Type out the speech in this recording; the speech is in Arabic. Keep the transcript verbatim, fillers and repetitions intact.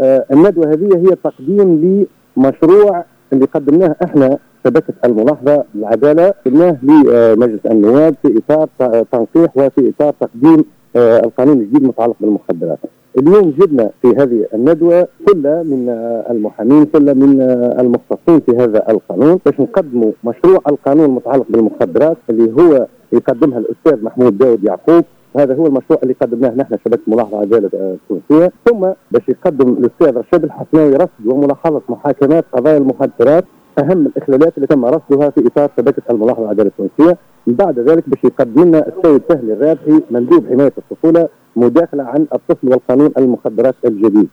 آه الندوه هذه هي تقديم لمشروع اللي قدمناه احنا شبكه الملاحظه للعداله، قدمناه لمجلس النواب في اطار تنقيح وفي اطار تقديم آه القانون الجديد المتعلق بالمخدرات. اليوم جبنا في هذه الندوه كل من المحامين، كل من المختصين في هذا القانون باش نقدموا مشروع القانون المتعلق بالمخدرات اللي هو يقدمها الاستاذ محمود داود يعقوب. هذا هو المشروع اللي قدمناه نحن شبكه ملاحظه عداله التونسيه، ثم باش يقدم الاستاذ رشاد الحسناوي رصد وملاحظه محاكمات قضايا المخدرات، اهم الاخلالات اللي تم رصدها في اطار شبكه الملاحظه العداله التونسيه. من بعد ذلك باش يقدم لنا السيد سهل الرابحي مندوب حمايه الطفوله مداخله عن الطفل والقانون المخدرات الجديد.